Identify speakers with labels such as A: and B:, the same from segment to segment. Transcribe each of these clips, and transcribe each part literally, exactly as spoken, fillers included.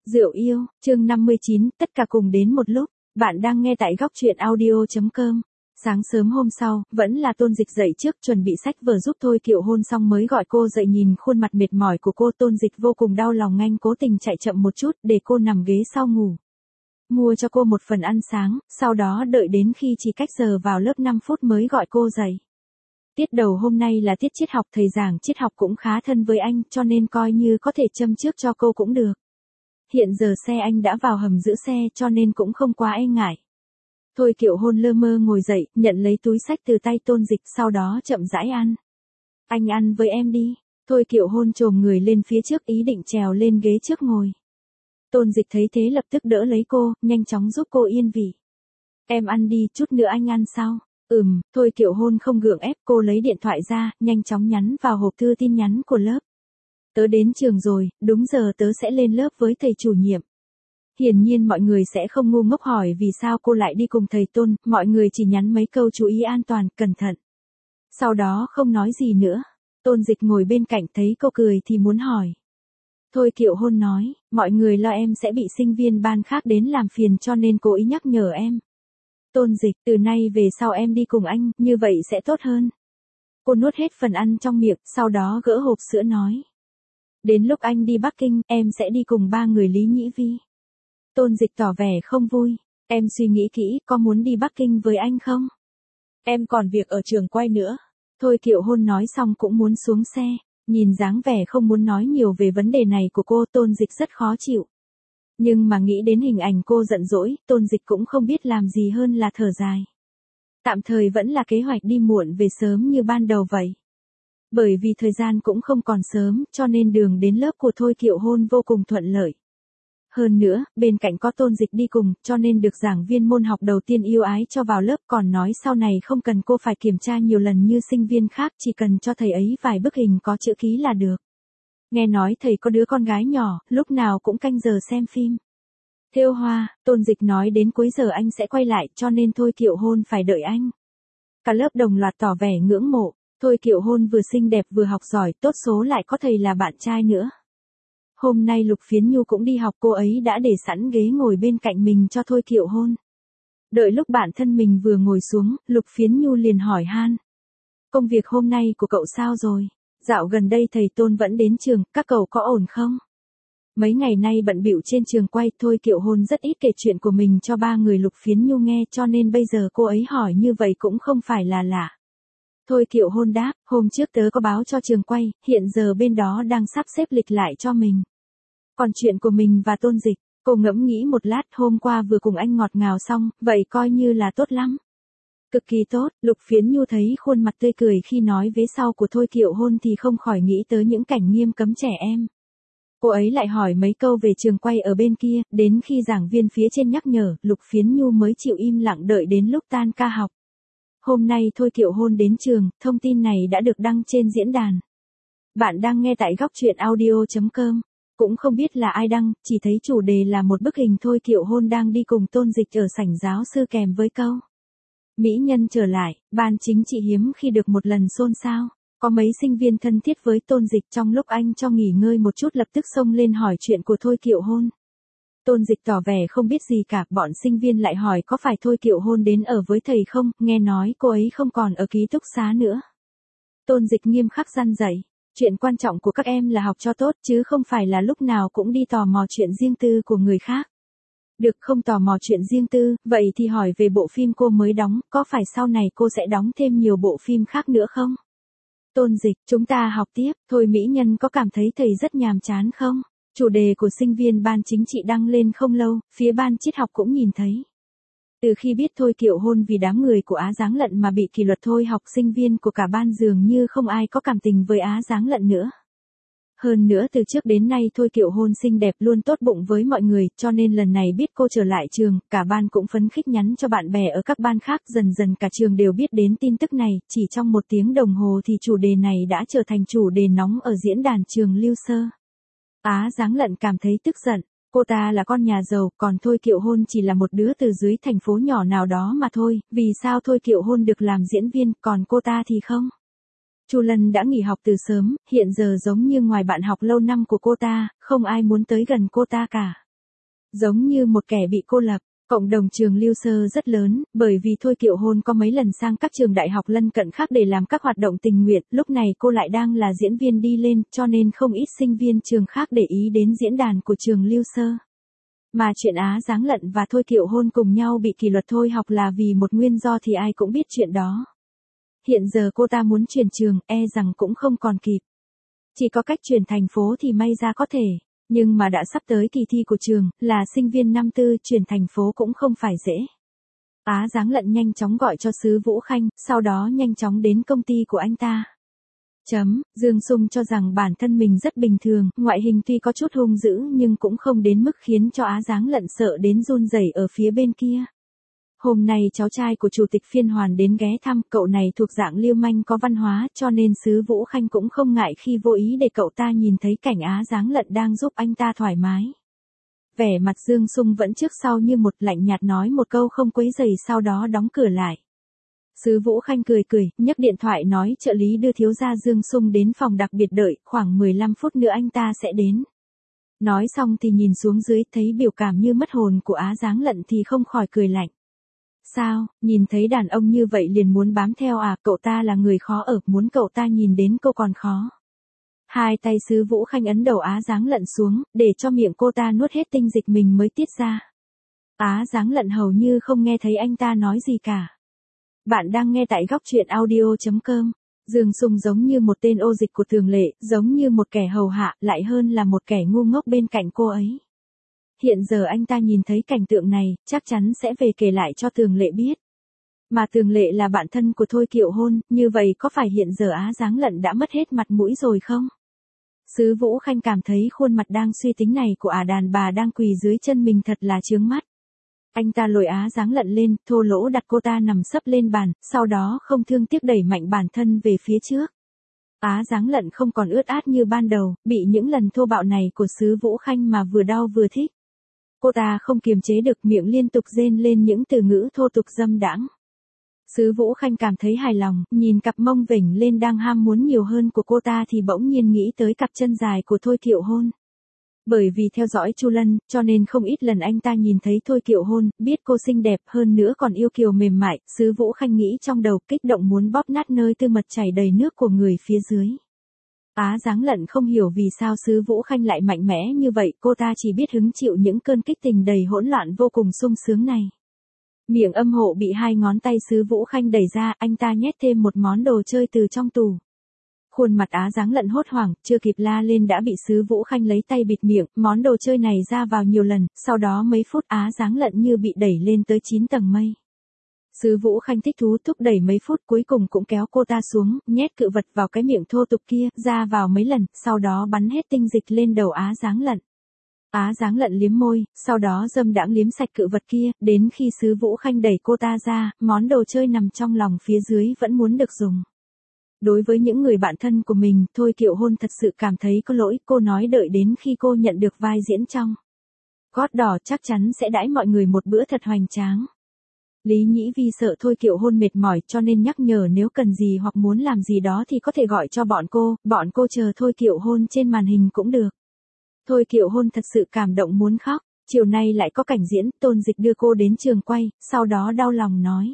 A: Rượu yêu, chương năm mươi chín, tất cả cùng đến một lúc. Bạn đang nghe tại góc truyện audio chấm com. Sáng sớm hôm sau, vẫn là Tôn Dịch dậy trước chuẩn bị sách vở giúp Thôi Kiệu Hôn xong mới gọi cô dậy. Nhìn khuôn mặt mệt mỏi của cô, Tôn Dịch vô cùng đau lòng, nhanh cố tình chạy chậm một chút để cô nằm ghế sau ngủ. Mua cho cô một phần ăn sáng, sau đó đợi đến khi chỉ cách giờ vào lớp năm phút mới gọi cô dậy. Tiết đầu hôm nay là tiết triết học, thầy giảng triết học cũng khá thân với anh, cho nên coi như có thể châm trước cho cô cũng được. Hiện giờ xe anh đã vào hầm giữ xe cho nên cũng không quá e ngại. Thôi Kiệu Hôn lơ mơ ngồi dậy, nhận lấy túi xách từ tay Tôn Dịch, sau đó chậm rãi ăn. Anh ăn với em đi. Thôi Kiệu Hôn chồm người lên phía trước ý định trèo lên ghế trước ngồi. Tôn Dịch thấy thế lập tức đỡ lấy cô, nhanh chóng giúp cô yên vị. Em ăn đi, chút nữa anh ăn sau. Ừm, Thôi Kiệu Hôn không gượng ép, cô lấy điện thoại ra, nhanh chóng nhắn vào hộp thư tin nhắn của lớp. Tớ đến trường rồi, đúng giờ tớ sẽ lên lớp với thầy chủ nhiệm. Hiển nhiên mọi người sẽ không ngu ngốc hỏi vì sao cô lại đi cùng thầy Tôn, mọi người chỉ nhắn mấy câu chú ý an toàn, cẩn thận. Sau đó không nói gì nữa. Tôn Dịch ngồi bên cạnh thấy cô cười thì muốn hỏi. Thôi Kiệu Hôn nói, mọi người lo em sẽ bị sinh viên ban khác đến làm phiền cho nên cố ý nhắc nhở em. Tôn Dịch, từ nay về sau em đi cùng anh, như vậy sẽ tốt hơn. Cô nuốt hết phần ăn trong miệng, sau đó gỡ hộp sữa nói. Đến lúc anh đi Bắc Kinh, em sẽ đi cùng ba người Lý Nhĩ Vi. Tôn Dịch tỏ vẻ không vui. Em suy nghĩ kỹ, có muốn đi Bắc Kinh với anh không? Em còn việc ở trường quay nữa. Thôi Kiệu Hôn nói xong cũng muốn xuống xe. Nhìn dáng vẻ không muốn nói nhiều về vấn đề này của cô, Tôn Dịch rất khó chịu. Nhưng mà nghĩ đến hình ảnh cô giận dỗi, Tôn Dịch cũng không biết làm gì hơn là thở dài. Tạm thời vẫn là kế hoạch đi muộn về sớm như ban đầu vậy. Bởi vì thời gian cũng không còn sớm, cho nên đường đến lớp của Thôi Kiệu Hôn vô cùng thuận lợi. Hơn nữa, bên cạnh có Tôn Dịch đi cùng, cho nên được giảng viên môn học đầu tiên yêu ái cho vào lớp, còn nói sau này không cần cô phải kiểm tra nhiều lần như sinh viên khác, chỉ cần cho thầy ấy vài bức hình có chữ ký là được. Nghe nói thầy có đứa con gái nhỏ, lúc nào cũng canh giờ xem phim. Thêu hoa, Tôn Dịch nói đến cuối giờ anh sẽ quay lại, cho nên Thôi Kiệu Hôn phải đợi anh. Cả lớp đồng loạt tỏ vẻ ngưỡng mộ. Thôi Kiệu Hôn vừa xinh đẹp vừa học giỏi, tốt số lại có thầy là bạn trai nữa. Hôm nay Lục Phiến Nhu cũng đi học, cô ấy đã để sẵn ghế ngồi bên cạnh mình cho Thôi Kiệu Hôn. Đợi lúc bản thân mình vừa ngồi xuống, Lục Phiến Nhu liền hỏi han. Công việc hôm nay của cậu sao rồi? Dạo gần đây thầy Tôn vẫn đến trường, các cậu có ổn không? Mấy ngày nay bận bịu trên trường quay, Thôi Kiệu Hôn rất ít kể chuyện của mình cho ba người Lục Phiến Nhu nghe, cho nên bây giờ cô ấy hỏi như vậy cũng không phải là lạ. Thôi Kiệu Hôn đáp, hôm trước tớ có báo cho trường quay, hiện giờ bên đó đang sắp xếp lịch lại cho mình. Còn chuyện của mình và Tôn Dịch, cô ngẫm nghĩ một lát, hôm qua vừa cùng anh ngọt ngào xong, vậy coi như là tốt lắm. Cực kỳ tốt, Lục Phiến Nhu thấy khuôn mặt tươi cười khi nói vế sau của Thôi Kiệu Hôn thì không khỏi nghĩ tới những cảnh nghiêm cấm trẻ em. Cô ấy lại hỏi mấy câu về trường quay ở bên kia, đến khi giảng viên phía trên nhắc nhở, Lục Phiến Nhu mới chịu im lặng đợi đến lúc tan ca học. Hôm nay Thôi Kiệu Hôn đến trường, thông tin này đã được đăng trên diễn đàn. Bạn đang nghe tại góc truyện audio chấm com. Cũng không biết là ai đăng, chỉ thấy chủ đề là một bức hình Thôi Kiệu Hôn đang đi cùng Tôn Dịch ở sảnh giáo sư kèm với câu. Mỹ nhân trở lại, ban chính trị hiếm khi được một lần xôn xao. Có mấy sinh viên thân thiết với Tôn Dịch, trong lúc anh cho nghỉ ngơi một chút lập tức xông lên hỏi chuyện của Thôi Kiệu Hôn. Tôn Dịch tỏ vẻ không biết gì cả, bọn sinh viên lại hỏi có phải Thôi Kiệu Hôn đến ở với thầy không, nghe nói cô ấy không còn ở ký túc xá nữa. Tôn Dịch nghiêm khắc răn dạy, chuyện quan trọng của các em là học cho tốt chứ không phải là lúc nào cũng đi tò mò chuyện riêng tư của người khác. Được, không tò mò chuyện riêng tư, vậy thì hỏi về bộ phim cô mới đóng, có phải sau này cô sẽ đóng thêm nhiều bộ phim khác nữa không? Tôn Dịch, chúng ta học tiếp, thôi mỹ nhân có cảm thấy thầy rất nhàm chán không? Chủ đề của sinh viên ban chính trị đăng lên không lâu, phía ban triết học cũng nhìn thấy. Từ khi biết Thôi Kiệu Hôn vì đám người của Á Giáng Lận mà bị kỷ luật, thôi học sinh viên của cả ban dường như không ai có cảm tình với Á Giáng Lận nữa. Hơn nữa từ trước đến nay Thôi Kiệu Hôn xinh đẹp luôn tốt bụng với mọi người, cho nên lần này biết cô trở lại trường, cả ban cũng phấn khích nhắn cho bạn bè ở các ban khác, dần dần cả trường đều biết đến tin tức này, chỉ trong một tiếng đồng hồ thì chủ đề này đã trở thành chủ đề nóng ở diễn đàn trường Lưu Sơ. Á Giáng Lận cảm thấy tức giận, cô ta là con nhà giàu, còn Thôi Kiệu Hôn chỉ là một đứa từ dưới thành phố nhỏ nào đó mà thôi, vì sao Thôi Kiệu Hôn được làm diễn viên, còn cô ta thì không? Chu Lân đã nghỉ học từ sớm, hiện giờ giống như ngoài bạn học lâu năm của cô ta, không ai muốn tới gần cô ta cả. Giống như một kẻ bị cô lập. Cộng đồng trường Lưu Sơ rất lớn, bởi vì Thôi Kiệu Hôn có mấy lần sang các trường đại học lân cận khác để làm các hoạt động tình nguyện, lúc này cô lại đang là diễn viên đi lên, cho nên không ít sinh viên trường khác để ý đến diễn đàn của trường Lưu Sơ. Mà chuyện Á Giáng Lận và Thôi Kiệu Hôn cùng nhau bị kỷ luật thôi học là vì một nguyên do thì ai cũng biết chuyện đó. Hiện giờ cô ta muốn chuyển trường, e rằng cũng không còn kịp. Chỉ có cách chuyển thành phố thì may ra có thể. Nhưng mà đã sắp tới kỳ thi của trường, là sinh viên năm tư, chuyển thành phố cũng không phải dễ. Á Giáng Lận nhanh chóng gọi cho Sứ Vũ Khanh, sau đó nhanh chóng đến công ty của anh ta. Chấm, Dương Sung cho rằng bản thân mình rất bình thường, ngoại hình tuy có chút hung dữ nhưng cũng không đến mức khiến cho Á Giáng Lận sợ đến run rẩy ở phía bên kia. Hôm nay cháu trai của chủ tịch phiên hoàn đến ghé thăm, cậu này thuộc dạng lưu manh có văn hóa, cho nên Sứ Vũ Khanh cũng không ngại khi vô ý để cậu ta nhìn thấy cảnh Á Giáng Lận đang giúp anh ta thoải mái. Vẻ mặt Dương Sung vẫn trước sau như một, lạnh nhạt nói một câu không quấy rầy, sau đó đóng cửa lại. Sứ Vũ Khanh cười cười, nhấc điện thoại nói trợ lý đưa thiếu gia Dương Sung đến phòng đặc biệt đợi, khoảng mười lăm phút nữa anh ta sẽ đến. Nói xong thì nhìn xuống dưới, thấy biểu cảm như mất hồn của Á Giáng Lận thì không khỏi cười lạnh. Sao, nhìn thấy đàn ông như vậy liền muốn bám theo à, cậu ta là người khó ở, muốn cậu ta nhìn đến cô còn khó. Hai tay Sứ Vũ Khanh ấn đầu Á Giáng Lận xuống, để cho miệng cô ta nuốt hết tinh dịch mình mới tiết ra. Á Giáng Lận hầu như không nghe thấy anh ta nói gì cả. Bạn đang nghe tại góc truyện audio chấm com. Dương Sung giống như một tên ô dịch của Thường Lệ, giống như một kẻ hầu hạ, lại hơn là một kẻ ngu ngốc bên cạnh cô ấy. Hiện giờ anh ta nhìn thấy cảnh tượng này, chắc chắn sẽ về kể lại cho Thường Lệ biết. Mà Thường Lệ là bạn thân của Thôi Kiệu Hôn, như vậy có phải hiện giờ Á Giáng Lận đã mất hết mặt mũi rồi không? Sứ Vũ Khanh cảm thấy khuôn mặt đang suy tính này của ả đàn bà đang quỳ dưới chân mình thật là chướng mắt. Anh ta lôi Á Giáng Lận lên, thô lỗ đặt cô ta nằm sấp lên bàn, sau đó không thương tiếc đẩy mạnh bản thân về phía trước. Á Giáng Lận không còn ướt át như ban đầu, bị những lần thô bạo này của Sứ Vũ Khanh mà vừa đau vừa thích. Cô ta không kiềm chế được, miệng liên tục rên lên những từ ngữ thô tục dâm đãng. Sứ Vũ Khanh cảm thấy hài lòng, nhìn cặp mông vểnh lên đang ham muốn nhiều hơn của cô ta thì bỗng nhiên nghĩ tới cặp chân dài của Thôi Kiệu Hôn. Bởi vì theo dõi Chu Lân, cho nên không ít lần anh ta nhìn thấy Thôi Kiệu Hôn, biết cô xinh đẹp hơn nữa còn yêu kiều mềm mại, Sứ Vũ Khanh nghĩ trong đầu, kích động muốn bóp nát nơi tư mật chảy đầy nước của người phía dưới. Á Giáng Lận không hiểu vì sao Sứ Vũ Khanh lại mạnh mẽ như vậy, cô ta chỉ biết hứng chịu những cơn kích tình đầy hỗn loạn vô cùng sung sướng này. Miệng âm hộ bị hai ngón tay Sứ Vũ Khanh đẩy ra, anh ta nhét thêm một món đồ chơi từ trong tủ. Khuôn mặt Á Giáng Lận hốt hoảng, chưa kịp la lên đã bị Sứ Vũ Khanh lấy tay bịt miệng, món đồ chơi này ra vào nhiều lần, sau đó mấy phút Á Giáng Lận như bị đẩy lên tới chín tầng mây. Sứ Vũ Khanh thích thú thúc đẩy mấy phút cuối cùng cũng kéo cô ta xuống, nhét cự vật vào cái miệng thô tục kia, ra vào mấy lần, sau đó bắn hết tinh dịch lên đầu Á Giáng Lận. Á Giáng Lận liếm môi, sau đó dâm đãng liếm sạch cự vật kia, đến khi Sứ Vũ Khanh đẩy cô ta ra, món đồ chơi nằm trong lòng phía dưới vẫn muốn được dùng. Đối với những người bạn thân của mình, Thôi Kiệu Hôn thật sự cảm thấy có lỗi, cô nói đợi đến khi cô nhận được vai diễn trong Gót Đỏ chắc chắn sẽ đãi mọi người một bữa thật hoành tráng. Lý Nhĩ Vi sợ Thôi Kiệu Hôn mệt mỏi cho nên nhắc nhở nếu cần gì hoặc muốn làm gì đó thì có thể gọi cho bọn cô, bọn cô chờ Thôi Kiệu Hôn trên màn hình cũng được. Thôi Kiệu Hôn thật sự cảm động muốn khóc, chiều nay lại có cảnh diễn, Tôn Dịch đưa cô đến trường quay, sau đó đau lòng nói.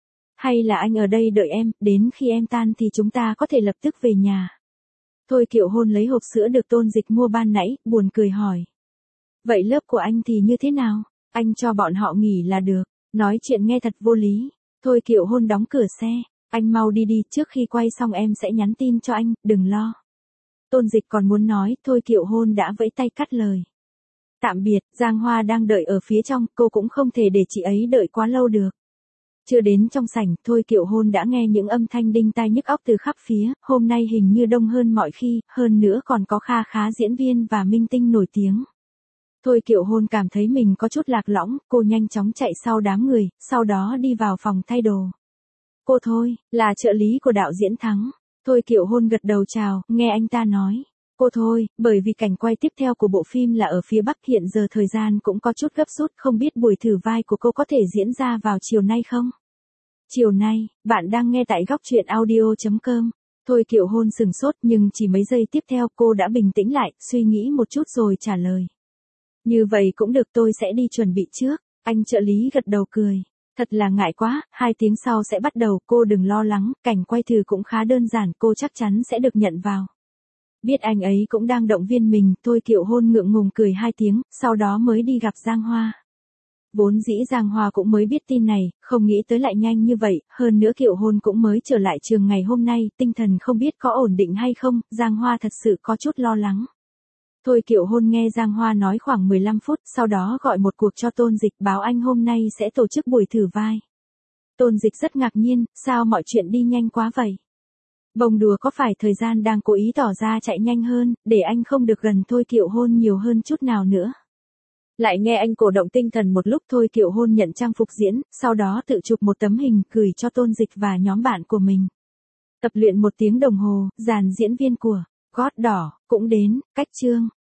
A: Hay là anh ở đây đợi em, đến khi em tan thì chúng ta có thể lập tức về nhà. Thôi Kiệu Hôn lấy hộp sữa được Tôn Dịch mua ban nãy, buồn cười hỏi. Vậy lớp của anh thì như thế nào? Anh cho bọn họ nghỉ là được. Nói chuyện nghe thật vô lý. Thôi Kiệu Hôn đóng cửa xe. Anh mau đi đi, trước khi quay xong em sẽ nhắn tin cho anh, đừng lo. Tôn Dịch còn muốn nói, Thôi Kiệu Hôn đã vẫy tay cắt lời. Tạm biệt, Giang Hoa đang đợi ở phía trong, cô cũng không thể để chị ấy đợi quá lâu được. Chưa đến trong sảnh, Thôi Kiệu Hôn đã nghe những âm thanh đinh tai nhức óc từ khắp phía, hôm nay hình như đông hơn mọi khi, hơn nữa còn có kha khá diễn viên và minh tinh nổi tiếng. Thôi Kiệu Hôn cảm thấy mình có chút lạc lõng, cô nhanh chóng chạy sau đám người, sau đó đi vào phòng thay đồ. Cô Thôi, là trợ lý của đạo diễn Thắng. Thôi Kiệu Hôn gật đầu chào, nghe anh ta nói. Cô Thôi, bởi vì cảnh quay tiếp theo của bộ phim là ở phía Bắc, hiện giờ thời gian cũng có chút gấp rút, không biết buổi thử vai của cô có thể diễn ra vào chiều nay không? Chiều nay, bạn đang nghe tại góc truyện audio chấm com. Thôi Kiệu Hôn sừng sốt nhưng chỉ mấy giây tiếp theo cô đã bình tĩnh lại, suy nghĩ một chút rồi trả lời. Như vậy cũng được, tôi sẽ đi chuẩn bị trước. Anh trợ lý gật đầu cười. Thật là ngại quá, hai tiếng sau sẽ bắt đầu, cô đừng lo lắng, cảnh quay thử cũng khá đơn giản, cô chắc chắn sẽ được nhận vào. Biết anh ấy cũng đang động viên mình, Thôi Kiệu Hôn ngượng ngùng cười hai tiếng, sau đó mới đi gặp Giang Hoa. Vốn dĩ Giang Hoa cũng mới biết tin này, không nghĩ tới lại nhanh như vậy, hơn nữa Kiệu Hôn cũng mới trở lại trường ngày hôm nay, tinh thần không biết có ổn định hay không, Giang Hoa thật sự có chút lo lắng. Thôi Kiệu Hôn nghe Giang Hoa nói khoảng mười lăm phút, sau đó gọi một cuộc cho Tôn Dịch báo anh hôm nay sẽ tổ chức buổi thử vai. Tôn Dịch rất ngạc nhiên, sao mọi chuyện đi nhanh quá vậy? Bông đùa có phải thời gian đang cố ý tỏ ra chạy nhanh hơn, để anh không được gần Thôi Kiệu Hôn nhiều hơn chút nào nữa. Lại nghe anh cổ động tinh thần một lúc, Thôi Kiệu Hôn nhận trang phục diễn, sau đó tự chụp một tấm hình gửi cho Tôn Dịch và nhóm bạn của mình. Tập luyện một tiếng đồng hồ, dàn diễn viên của gót đỏ cũng đến, cách chương.